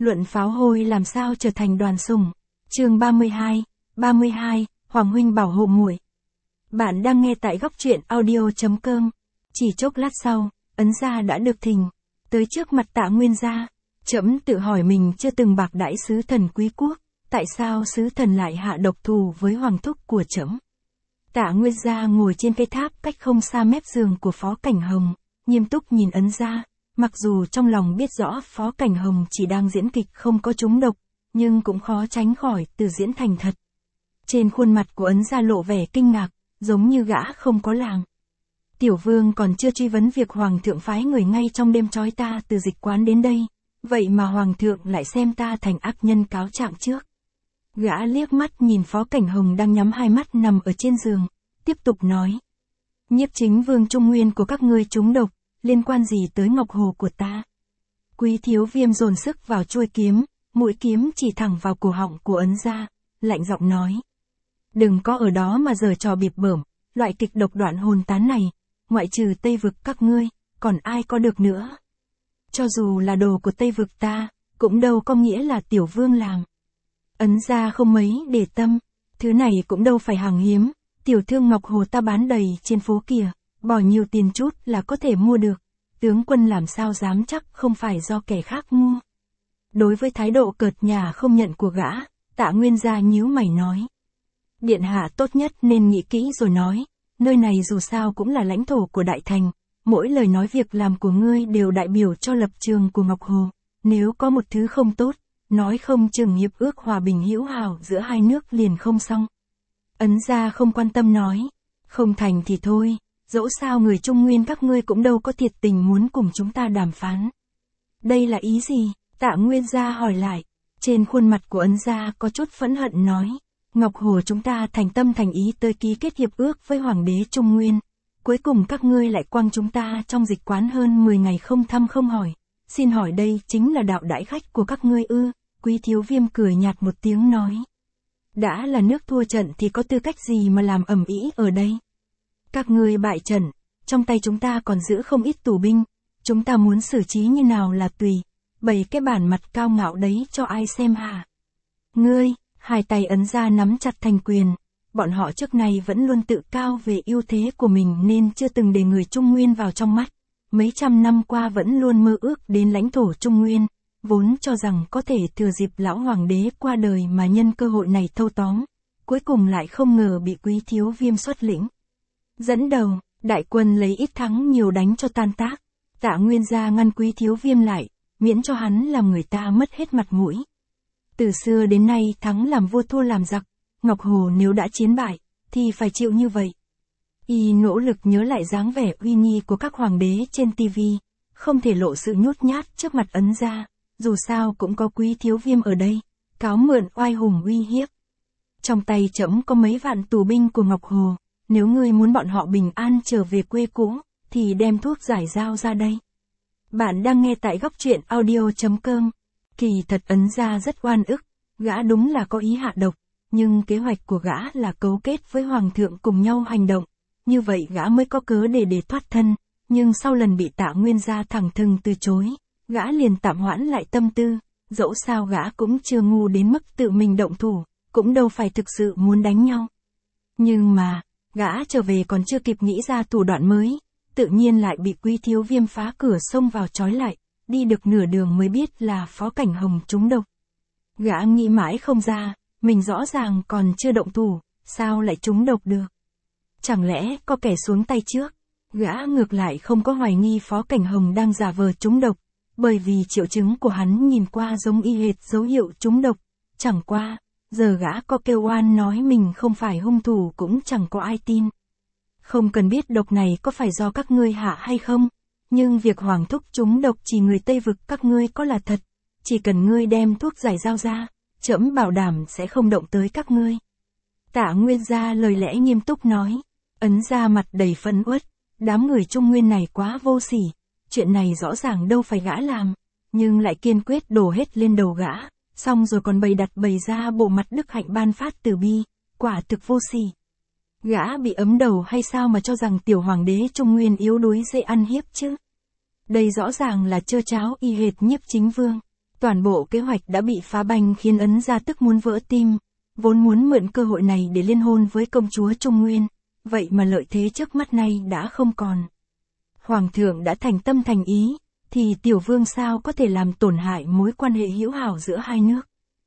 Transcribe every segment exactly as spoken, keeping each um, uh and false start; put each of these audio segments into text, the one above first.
luận pháo hôi làm sao trở thành đoàn sủng. Chương ba mươi hai, ba mươi hai, Hoàng huynh bảo hộ muội. Bạn đang nghe tại góc truyện audio chấm com. Chỉ chốc lát sau, Ấn gia đã được thỉnh tới trước mặt Tạ Nguyên gia. Trẫm tự hỏi mình chưa từng bạc đãi sứ thần quý quốc, tại sao sứ thần lại hạ độc thủ với hoàng thúc của trẫm? Tạ Nguyên gia ngồi trên cây tháp cách không xa mép giường của Phó Cảnh Hồng, nghiêm túc nhìn Ấn gia, mặc dù trong lòng biết rõ Phó Cảnh Hồng chỉ đang diễn kịch không có trúng độc, nhưng cũng khó tránh khỏi từ diễn thành thật. Trên khuôn mặt của Ấn gia lộ vẻ kinh ngạc, giống như gã không có làng. Tiểu vương còn chưa truy vấn việc hoàng thượng phái người ngay trong đêm trói ta từ dịch quán đến đây, vậy mà hoàng thượng lại xem ta thành ác nhân cáo trạng trước. Gã liếc mắt nhìn Phó Cảnh Hồng đang nhắm hai mắt nằm ở trên giường, tiếp tục nói. Nhiếp chính vương Trung Nguyên của các ngươi trúng độc, liên quan gì tới ngọc hồ của ta? Quý Thiếu Viêm dồn sức vào chuôi kiếm, mũi kiếm chỉ thẳng vào cổ họng của Ấn gia, lạnh giọng nói. Đừng có ở đó mà giở trò bịp bợm, loại kịch độc đoạn hồn tán này, ngoại trừ Tây vực các ngươi, còn ai có được nữa? Cho dù là đồ của Tây vực ta, cũng đâu có nghĩa là tiểu vương làm. Ấn gia không mấy để tâm, thứ này cũng đâu phải hàng hiếm, tiểu thương ngọc hồ ta bán đầy trên phố kìa, bỏ nhiều tiền chút là có thể mua được, tướng quân làm sao dám chắc không phải do kẻ khác mua. Đối với thái độ cợt nhả không nhận của gã, Tạ Nguyên gia nhíu mày nói. Điện hạ tốt nhất nên nghĩ kỹ rồi nói, nơi này dù sao cũng là lãnh thổ của Đại Thành, mỗi lời nói việc làm của ngươi đều đại biểu cho lập trường của Ngọc Hồ, nếu có một thứ không tốt, nói không chừng hiệp ước hòa bình hữu hảo giữa hai nước liền không xong. Ấn gia không quan tâm nói, không thành thì thôi, dẫu sao người Trung Nguyên các ngươi cũng đâu có thiệt tình muốn cùng chúng ta đàm phán. Đây là ý gì? Tạ Nguyên gia hỏi lại, trên khuôn mặt của Ấn gia có chút phẫn hận nói. Ngọc Hồ chúng ta thành tâm thành ý tới ký kết hiệp ước với Hoàng đế Trung Nguyên. Cuối cùng các ngươi lại quăng chúng ta trong dịch quán hơn mười ngày không thăm không hỏi. Xin hỏi đây chính là đạo đãi khách của các ngươi ư? Quý Thiếu Viêm cười nhạt một tiếng nói. Đã là nước thua trận thì có tư cách gì mà làm ầm ĩ ở đây? Các ngươi bại trận, trong tay chúng ta còn giữ không ít tù binh. Chúng ta muốn xử trí như nào là tùy. Bày cái bản mặt cao ngạo đấy cho ai xem hả? Ngươi... Hai tay Ấn gia nắm chặt thành quyền, bọn họ trước nay vẫn luôn tự cao về ưu thế của mình nên chưa từng để người Trung Nguyên vào trong mắt. Mấy trăm năm qua vẫn luôn mơ ước đến lãnh thổ Trung Nguyên, vốn cho rằng có thể thừa dịp lão hoàng đế qua đời mà nhân cơ hội này thâu tóm, cuối cùng lại không ngờ bị Quý Thiếu Viêm xuất lĩnh. Dẫn đầu, đại quân lấy ít thắng nhiều đánh cho tan tác, Tạ Nguyên gia ngăn Quý Thiếu Viêm lại, miễn cho hắn làm người ta mất hết mặt mũi. Từ xưa đến nay thắng làm vua thua làm giặc, Ngọc Hồ nếu đã chiến bại, thì phải chịu như vậy. Y nỗ lực nhớ lại dáng vẻ uy nghi của các hoàng đế trên tivi, không thể lộ sự nhút nhát trước mặt Ấn gia, dù sao cũng có Quý Thiếu Viêm ở đây, cáo mượn oai hùng uy hiếp. Trong tay trẫm có mấy vạn tù binh của Ngọc Hồ, nếu ngươi muốn bọn họ bình an trở về quê cũ, thì đem thuốc giải dao ra đây. Bạn đang nghe tại góc truyện audio chấm com. Kỳ thật Ấn gia rất oan ức, gã đúng là có ý hạ độc, nhưng kế hoạch của gã là cấu kết với hoàng thượng cùng nhau hành động, như vậy gã mới có cớ để để thoát thân, nhưng sau lần bị Tạ Nguyên gia thẳng thừng từ chối, gã liền tạm hoãn lại tâm tư, dẫu sao gã cũng chưa ngu đến mức tự mình động thủ, cũng đâu phải thực sự muốn đánh nhau. Nhưng mà, gã trở về còn chưa kịp nghĩ ra thủ đoạn mới, tự nhiên lại bị Quý Thiếu Viêm phá cửa xông vào trói lại. Đi được nửa đường mới biết là Phó Cảnh Hồng trúng độc. Gã nghĩ mãi không ra, mình rõ ràng còn chưa động thủ, sao lại trúng độc được? Chẳng lẽ có kẻ xuống tay trước? Gã ngược lại không có hoài nghi Phó Cảnh Hồng đang giả vờ trúng độc, bởi vì triệu chứng của hắn nhìn qua giống y hệt dấu hiệu trúng độc. Chẳng qua, giờ gã có kêu oan nói mình không phải hung thủ cũng chẳng có ai tin. Không cần biết độc này có phải do các ngươi hạ hay không. Nhưng việc hoàng thúc trúng độc chỉ người Tây vực các ngươi có là thật, chỉ cần ngươi đem thuốc giải dao ra, trẫm bảo đảm sẽ không động tới các ngươi. Tạ Nguyên gia lời lẽ nghiêm túc nói, Ấn gia mặt đầy phẫn uất, đám người Trung Nguyên này quá vô sỉ, chuyện này rõ ràng đâu phải gã làm, nhưng lại kiên quyết đổ hết lên đầu gã, xong rồi còn bày đặt bày ra bộ mặt đức hạnh ban phát từ bi, quả thực vô sỉ. Gã bị ấm đầu hay sao mà cho rằng tiểu hoàng đế Trung Nguyên yếu đuối dễ ăn hiếp chứ? Đây rõ ràng là trơ cháo y hệt Nhiếp Chính Vương. Toàn bộ kế hoạch đã bị phá banh khiến Ấn gia tức muốn vỡ tim, vốn muốn mượn cơ hội này để liên hôn với công chúa Trung Nguyên, vậy mà lợi thế trước mắt này đã không còn. Hoàng thượng đã thành tâm thành ý, thì tiểu vương sao có thể làm tổn hại mối quan hệ hữu hảo giữa hai nước.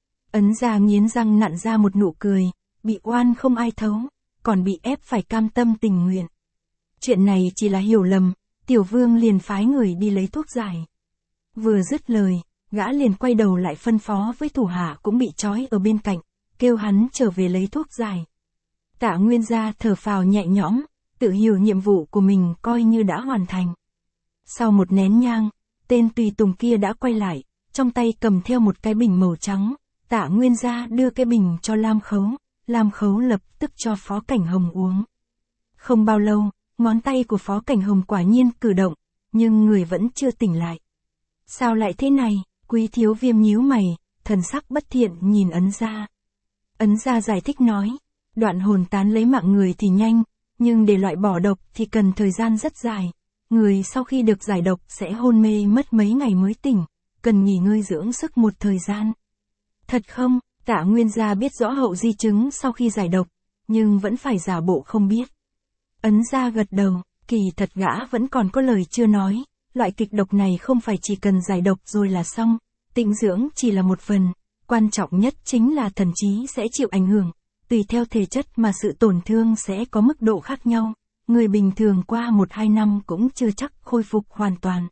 Ấn gia nghiến răng nặn ra một nụ cười, bị oan không ai thấu, còn bị ép phải cam tâm tình nguyện. Chuyện này chỉ là hiểu lầm, tiểu vương liền phái người đi lấy thuốc giải. Vừa dứt lời, gã liền quay đầu lại phân phó với thủ hạ cũng bị trói ở bên cạnh, kêu hắn trở về lấy thuốc giải. Tạ Nguyên gia thở phào nhẹ nhõm, tự hiểu nhiệm vụ của mình coi như đã hoàn thành. Sau một nén nhang, tên tùy tùng kia đã quay lại, trong tay cầm theo một cái bình màu trắng. Tạ Nguyên gia đưa cái bình cho Lam Khấu, Lam Khấu lập tức cho Phó Cảnh Hồng uống. Không bao lâu, ngón tay của Phó Cảnh Hồng quả nhiên cử động, nhưng người vẫn chưa tỉnh lại. Sao lại thế này? Quý Thiếu Viêm nhíu mày, thần sắc bất thiện nhìn Ấn gia. Ấn gia giải thích nói, đoạn hồn tán lấy mạng người thì nhanh, nhưng để loại bỏ độc thì cần thời gian rất dài. Người sau khi được giải độc sẽ hôn mê mất mấy ngày mới tỉnh, cần nghỉ ngơi dưỡng sức một thời gian. Thật không? Tạ Nguyên gia biết rõ hậu di chứng sau khi giải độc, nhưng vẫn phải giả bộ không biết. Ấn gia gật đầu, kỳ thật gã vẫn còn có lời chưa nói, loại kịch độc này không phải chỉ cần giải độc rồi là xong, tĩnh dưỡng chỉ là một phần, quan trọng nhất chính là thần trí sẽ chịu ảnh hưởng, tùy theo thể chất mà sự tổn thương sẽ có mức độ khác nhau, người bình thường qua một hai năm cũng chưa chắc khôi phục hoàn toàn.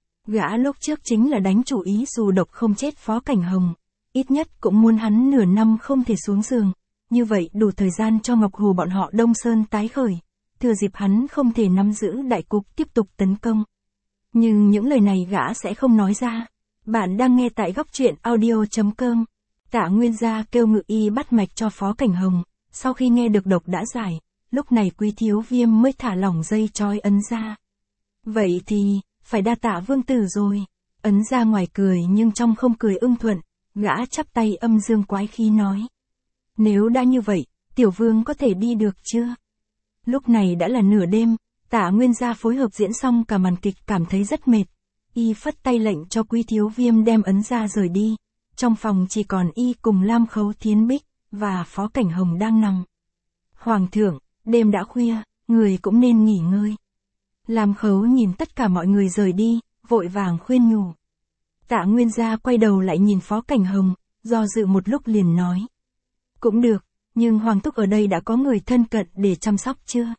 Gã lúc trước chính là đánh chủ ý dù độc không chết Phó Cảnh Hồng, ít nhất cũng muốn hắn nửa năm không thể xuống giường, như vậy đủ thời gian cho Ngọc Hồ bọn họ Đông Sơn tái khởi, thừa dịp hắn không thể nắm giữ đại cục tiếp tục tấn công. Nhưng những lời này gã sẽ không nói ra. Bạn đang nghe tại góc truyện audio chấm com. Tạ Nguyên gia kêu ngự y bắt mạch cho Phó Cảnh Hồng, sau khi nghe được độc đã giải, lúc này Quý Thiếu Viêm mới thả lỏng dây trói Ấn gia. Vậy thì, phải đa tạ vương tử rồi. Ấn gia ngoài cười nhưng trong không cười ưng thuận, gã chắp tay âm dương quái khí nói. Nếu đã như vậy, tiểu vương có thể đi được chưa? Lúc này đã là nửa đêm, Tạ Nguyên gia phối hợp diễn xong cả màn kịch cảm thấy rất mệt. Y phất tay lệnh cho Quý Thiếu Viêm đem Ấn gia rời đi. Trong phòng chỉ còn y cùng Lam Khấu Thiến Bích, và Phó Cảnh Hồng đang nằm. Hoàng thượng, đêm đã khuya, người cũng nên nghỉ ngơi. Lam Khấu nhìn tất cả mọi người rời đi, vội vàng khuyên nhủ. Tạ Nguyên gia quay đầu lại nhìn Phó Cảnh Hồng, do dự một lúc liền nói. Cũng được, nhưng Hoàng thúc ở đây đã có người thân cận để chăm sóc chưa?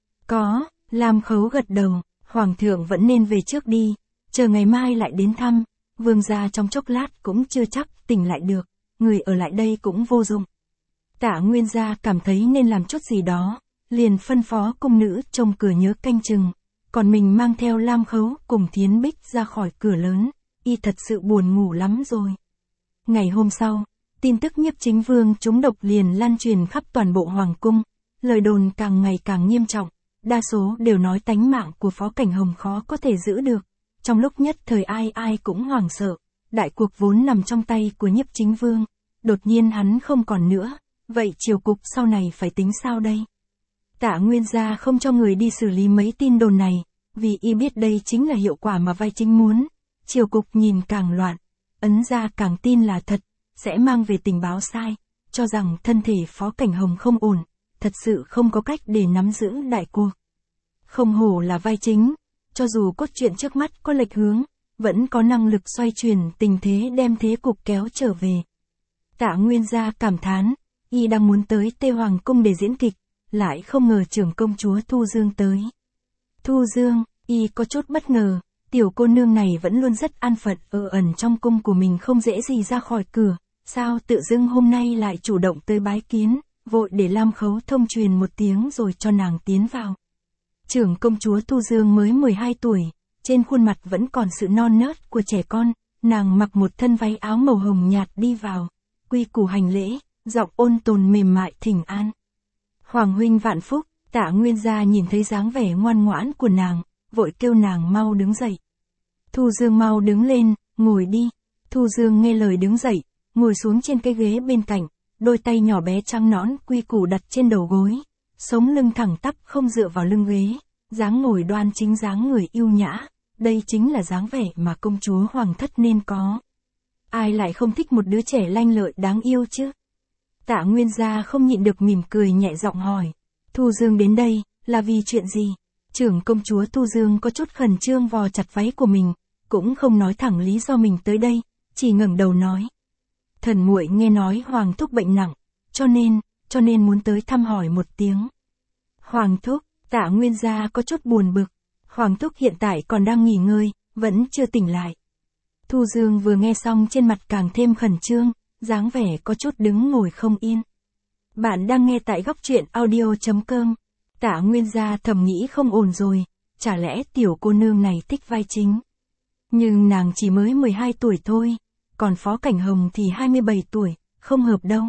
Có, Lam Khấu gật đầu, Hoàng thượng vẫn nên về trước đi, chờ ngày mai lại đến thăm, vương gia trong chốc lát cũng chưa chắc tỉnh lại được, người ở lại đây cũng vô dụng. Tạ Nguyên gia cảm thấy nên làm chút gì đó, liền phân phó cung nữ trông cửa nhớ canh chừng, còn mình mang theo Lam Khấu cùng Thiến Bích ra khỏi cửa lớn, y thật sự buồn ngủ lắm rồi. Ngày hôm sau, tin tức Nhiếp Chính Vương trúng độc liền lan truyền khắp toàn bộ hoàng cung, lời đồn càng ngày càng nghiêm trọng, đa số đều nói tánh mạng của Phó Cảnh Hồng khó có thể giữ được. Trong lúc nhất thời ai ai cũng hoảng sợ, đại cuộc vốn nằm trong tay của Nhiếp Chính Vương, đột nhiên hắn không còn nữa, vậy triều cục sau này phải tính sao đây? Tạ Nguyên gia không cho người đi xử lý mấy tin đồn này, vì y biết đây chính là hiệu quả mà vai chính muốn. Triều cục nhìn càng loạn, Ấn gia càng tin là thật, sẽ mang về tình báo sai, cho rằng thân thể Phó Cảnh Hồng không ổn, thật sự không có cách để nắm giữ đại cuộc. Không hổ là vai chính, cho dù cốt truyện trước mắt có lệch hướng, vẫn có năng lực xoay chuyển tình thế đem thế cục kéo trở về. Tạ Nguyên gia cảm thán, y đang muốn tới Tê Hoàng cung để diễn kịch, lại không ngờ trưởng công chúa Thu Dương tới. Thu Dương, y có chút bất ngờ, tiểu cô nương này vẫn luôn rất an phận ở ẩn trong cung của mình không dễ gì ra khỏi cửa, sao tự dưng hôm nay lại chủ động tới bái kiến, vội để Lam Khấu thông truyền một tiếng rồi cho nàng tiến vào. Trưởng công chúa Thu Dương mới mười hai tuổi, trên khuôn mặt vẫn còn sự non nớt của trẻ con, nàng mặc một thân váy áo màu hồng nhạt đi vào, quy củ hành lễ, giọng ôn tồn mềm mại thỉnh an. Hoàng huynh vạn phúc. Tạ Nguyên gia nhìn thấy dáng vẻ ngoan ngoãn của nàng, vội kêu nàng mau đứng dậy. Thu Dương mau đứng lên, ngồi đi. Thu Dương nghe lời đứng dậy, ngồi xuống trên cái ghế bên cạnh, đôi tay nhỏ bé trắng nõn quy củ đặt trên đầu gối, sống lưng thẳng tắp không dựa vào lưng ghế, dáng ngồi đoan chính dáng người yêu nhã, đây chính là dáng vẻ mà công chúa hoàng thất nên có. ai lại không thích một đứa trẻ lanh lợi đáng yêu chứ? Tạ Nguyên Gia không nhịn được mỉm cười nhẹ giọng hỏi. Thu Dương đến đây, là vì chuyện gì? Trưởng công chúa Thu Dương có chút khẩn trương vò chặt váy của mình, cũng không nói thẳng lý do mình tới đây, chỉ ngẩng đầu nói. Thần muội nghe nói Hoàng thúc bệnh nặng, cho nên, cho nên muốn tới thăm hỏi một tiếng. Hoàng thúc, Tạ Nguyên Gia có chút buồn bực. Hoàng thúc hiện tại còn đang nghỉ ngơi, vẫn chưa tỉnh lại. Thu Dương vừa nghe xong trên mặt càng thêm khẩn trương, dáng vẻ có chút đứng ngồi không yên. Bạn đang nghe tại góc truyện audio chấm com. Tạ Nguyên Gia thầm nghĩ không ổn rồi, chả lẽ tiểu cô nương này thích vai chính. Nhưng nàng chỉ mới mười hai tuổi thôi, còn Phó Cảnh Hồng thì hai mươi bảy tuổi, không hợp đâu.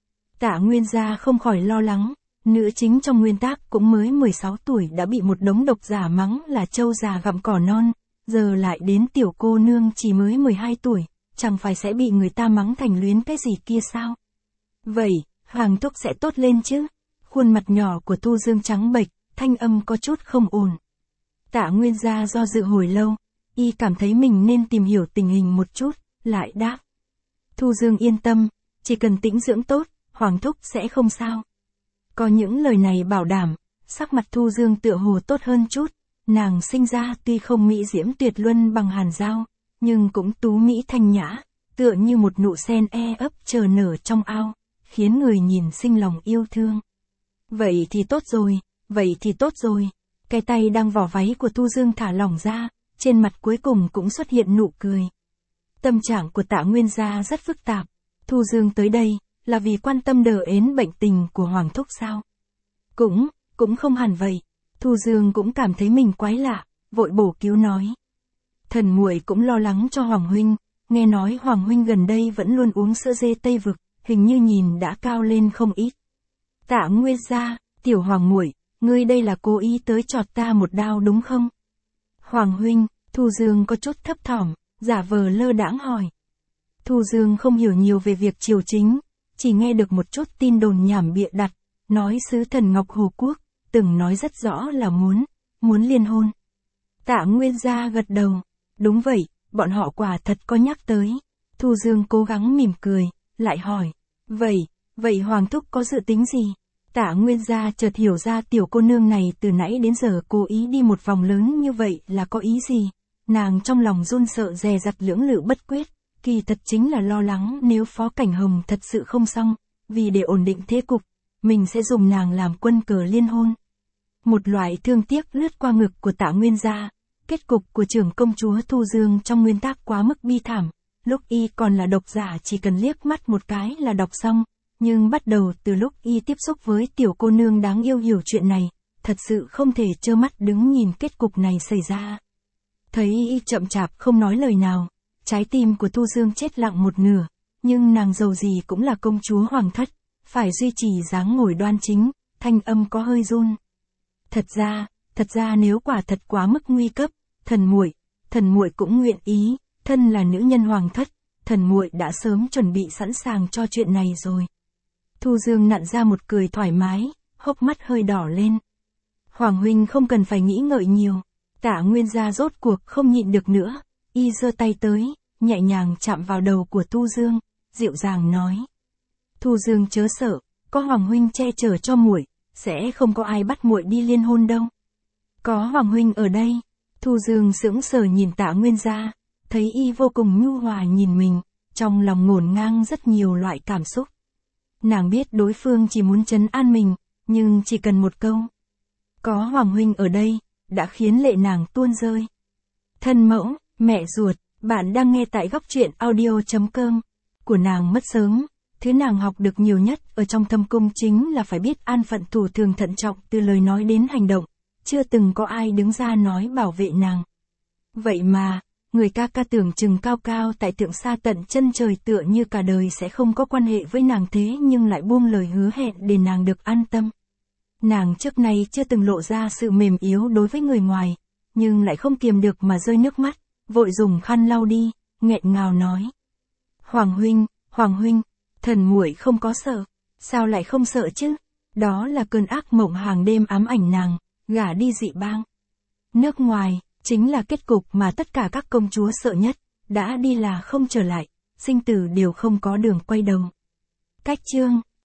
Tạ Nguyên Gia không khỏi lo lắng, nữ chính trong nguyên tác cũng mới mười sáu tuổi đã bị một đống độc giả mắng là trâu già gặm cỏ non, giờ lại đến tiểu cô nương chỉ mới mười hai tuổi, chẳng phải sẽ bị người ta mắng thành luyến cái gì kia sao? Vậy, Hoàng thúc sẽ tốt lên chứ? Khuôn mặt nhỏ của Thu Dương trắng bệch, thanh âm có chút không ổn. Tạ Nguyên Gia do dự hồi lâu, y cảm thấy mình nên tìm hiểu tình hình một chút, lại đáp. Thu Dương yên tâm, chỉ cần tĩnh dưỡng tốt, Hoàng thúc sẽ không sao. Có những lời này bảo đảm, sắc mặt Thu Dương tựa hồ tốt hơn chút, nàng sinh ra tuy không mỹ diễm tuyệt luân bằng Hàn Giao, nhưng cũng tú mỹ thanh nhã, tựa như một nụ sen e ấp chờ nở trong ao, khiến người nhìn sinh lòng yêu thương. Vậy thì tốt rồi, vậy thì tốt rồi. Cái tay đang vỏ váy của Thu Dương thả lỏng ra, trên mặt cuối cùng cũng xuất hiện nụ cười. Tâm trạng của Tạ Nguyên Gia rất phức tạp. Thu Dương tới đây, là vì quan tâm đờ ến bệnh tình của Hoàng thúc sao? Cũng, cũng không hẳn vậy. Thu Dương cũng cảm thấy mình quái lạ, vội bổ cứu nói. Thần muội cũng lo lắng cho Hoàng huynh, nghe nói Hoàng huynh gần đây vẫn luôn uống sữa dê Tây Vực, hình như nhìn đã cao lên không ít. Tạ Nguyên Gia, tiểu Hoàng muội, ngươi đây là cố ý tới chọt ta một đao đúng không? Hoàng huynh, Thu Dương có chút thấp thỏm, giả vờ lơ đãng hỏi. Thu Dương không hiểu nhiều về việc triều chính, chỉ nghe được một chút tin đồn nhảm bịa đặt, nói sứ thần Ngọc Hồ Quốc, từng nói rất rõ là muốn, muốn liên hôn. Tạ Nguyên Gia gật đầu, đúng vậy, bọn họ quả thật có nhắc tới. Thu Dương cố gắng mỉm cười, lại hỏi, vậy, vậy Hoàng thúc có dự tính gì? Tạ Nguyên Gia chợt hiểu ra tiểu cô nương này từ nãy đến giờ cố ý đi một vòng lớn như vậy là có ý gì. Nàng trong lòng run sợ dè dặt lưỡng lự bất quyết, kỳ thật chính là lo lắng nếu Phó Cảnh Hồng thật sự không xong, vì để ổn định thế cục, mình sẽ dùng nàng làm quân cờ liên hôn. Một loại thương tiếc lướt qua ngực của Tạ Nguyên Gia, kết cục của trưởng công chúa Thu Dương trong nguyên tác quá mức bi thảm, lúc y còn là độc giả chỉ cần liếc mắt một cái là đọc xong. Nhưng bắt đầu từ lúc y tiếp xúc với tiểu cô nương đáng yêu hiểu chuyện này, thật sự không thể trơ mắt đứng nhìn kết cục này xảy ra. Thấy y chậm chạp không nói lời nào, trái tim của Thu Dương chết lặng một nửa, nhưng nàng dầu gì cũng là công chúa hoàng thất, phải duy trì dáng ngồi đoan chính, thanh âm có hơi run. Thật ra, thật ra nếu quả thật quá mức nguy cấp, thần muội, thần muội cũng nguyện ý, thân là nữ nhân hoàng thất, thần muội đã sớm chuẩn bị sẵn sàng cho chuyện này rồi. Thu Dương nặn ra một cười thoải mái, hốc mắt hơi đỏ lên. Hoàng huynh không cần phải nghĩ ngợi nhiều. Tạ Nguyên Gia rốt cuộc không nhịn được nữa, y giơ tay tới, nhẹ nhàng chạm vào đầu của Thu Dương, dịu dàng nói. Thu Dương chớ sợ, có Hoàng huynh che chở cho muội, sẽ không có ai bắt muội đi liên hôn đâu. Có Hoàng huynh ở đây. Thu Dương sững sờ nhìn Tạ Nguyên Gia, thấy y vô cùng nhu hòa nhìn mình, trong lòng ngổn ngang rất nhiều loại cảm xúc. Nàng biết đối phương chỉ muốn trấn an mình, nhưng chỉ cần một câu. Có Hoàng huynh ở đây, đã khiến lệ nàng tuôn rơi. Thân mẫu, mẹ ruột, bạn đang nghe tại góc truyện audio chấm com. Của nàng mất sớm, thứ nàng học được nhiều nhất ở trong thâm cung chính là phải biết an phận thủ thường thận trọng từ lời nói đến hành động, chưa từng có ai đứng ra nói bảo vệ nàng. Vậy mà, người ca ca tưởng chừng cao cao tại thượng xa tận chân trời tựa như cả đời sẽ không có quan hệ với nàng thế nhưng lại buông lời hứa hẹn để nàng được an tâm. Nàng trước nay chưa từng lộ ra sự mềm yếu đối với người ngoài, nhưng lại không kiềm được mà rơi nước mắt, vội dùng khăn lau đi, nghẹn ngào nói. Hoàng huynh, Hoàng huynh, thần muội không có sợ, sao lại không sợ chứ? Đó là cơn ác mộng hàng đêm ám ảnh nàng, gả đi dị bang. Nước ngoài, chính là kết cục mà tất cả các công chúa sợ nhất, đã đi là không trở lại, sinh tử đều không có đường quay đầu. Cách chương